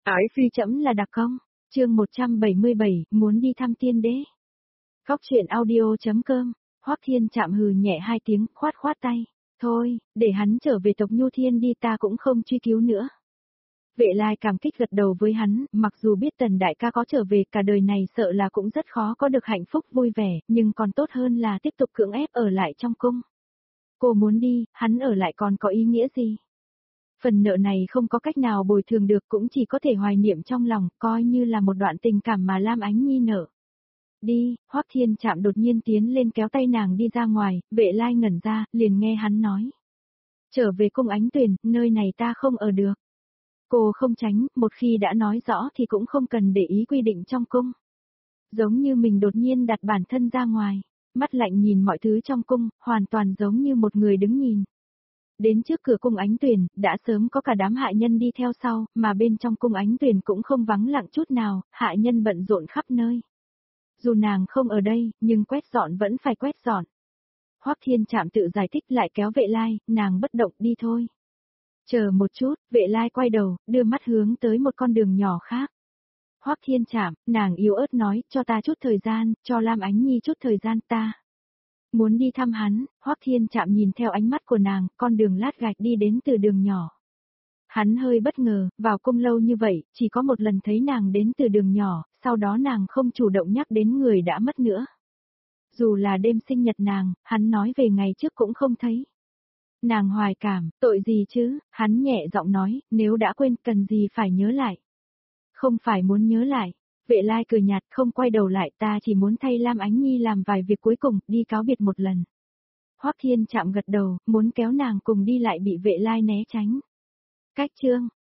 Ái phi chấm là đặc công. Chương 177, muốn đi thăm tiên đế. Góc truyện audio.com. Hoắc Thiên Trạm hừ nhẹ hai tiếng, khoát khoát tay. Thôi, để hắn trở về tộc Nhu Thiên đi, ta cũng không truy cứu nữa. Vệ Lai cảm kích gật đầu với hắn, mặc dù biết Tần đại ca có trở về cả đời này sợ là cũng rất khó có được hạnh phúc vui vẻ, nhưng còn tốt hơn là tiếp tục cưỡng ép ở lại trong cung. Cô muốn đi, hắn ở lại còn có ý nghĩa gì? Phần nợ này không có cách nào bồi thường được, cũng chỉ có thể hoài niệm trong lòng, coi như là một đoạn tình cảm mà Lam Ánh Nhi nợ. Đi, Hoắc Thiên Trạm đột nhiên tiến lên kéo tay nàng đi ra ngoài, Vệ Lai ngẩn ra, liền nghe hắn nói. Trở về cung Ánh Tuyền, nơi này ta không ở được. Cô không tránh, một khi đã nói rõ thì cũng không cần để ý quy định trong cung. Giống như mình đột nhiên đặt bản thân ra ngoài, mắt lạnh nhìn mọi thứ trong cung, hoàn toàn giống như một người đứng nhìn. Đến trước cửa cung Ánh Tuyền, đã sớm có cả đám hạ nhân đi theo sau, mà bên trong cung Ánh Tuyền cũng không vắng lặng chút nào, hạ nhân bận rộn khắp nơi. Dù nàng không ở đây, nhưng quét dọn vẫn phải quét dọn. Hoắc Thiên Trạm tự giải thích lại kéo Vệ Lai, nàng bất động đi thôi. Chờ một chút, Vệ Lai quay đầu, đưa mắt hướng tới một con đường nhỏ khác. Hoắc Thiên Trạm, nàng yếu ớt nói, cho ta chút thời gian, cho Lam Ánh Nhi chút thời gian ta. Muốn đi thăm hắn, Hoắc Thiên Trạm nhìn theo ánh mắt của nàng, con đường lát gạch đi đến từ đường nhỏ. Hắn hơi bất ngờ, vào cung lâu như vậy, chỉ có một lần thấy nàng đến từ đường nhỏ, sau đó nàng không chủ động nhắc đến người đã mất nữa. Dù là đêm sinh nhật nàng, hắn nói về ngày trước cũng không thấy. Nàng hoài cảm, tội gì chứ, hắn nhẹ giọng nói, nếu đã quên cần gì phải nhớ lại. Không phải muốn nhớ lại. Vệ Lai cười nhạt, không quay đầu lại, ta chỉ muốn thay Lam Ánh Nhi làm vài việc cuối cùng, đi cáo biệt một lần. Hoắc Thiên Trạm gật đầu, muốn kéo nàng cùng đi lại bị Vệ Lai né tránh. Cách chương.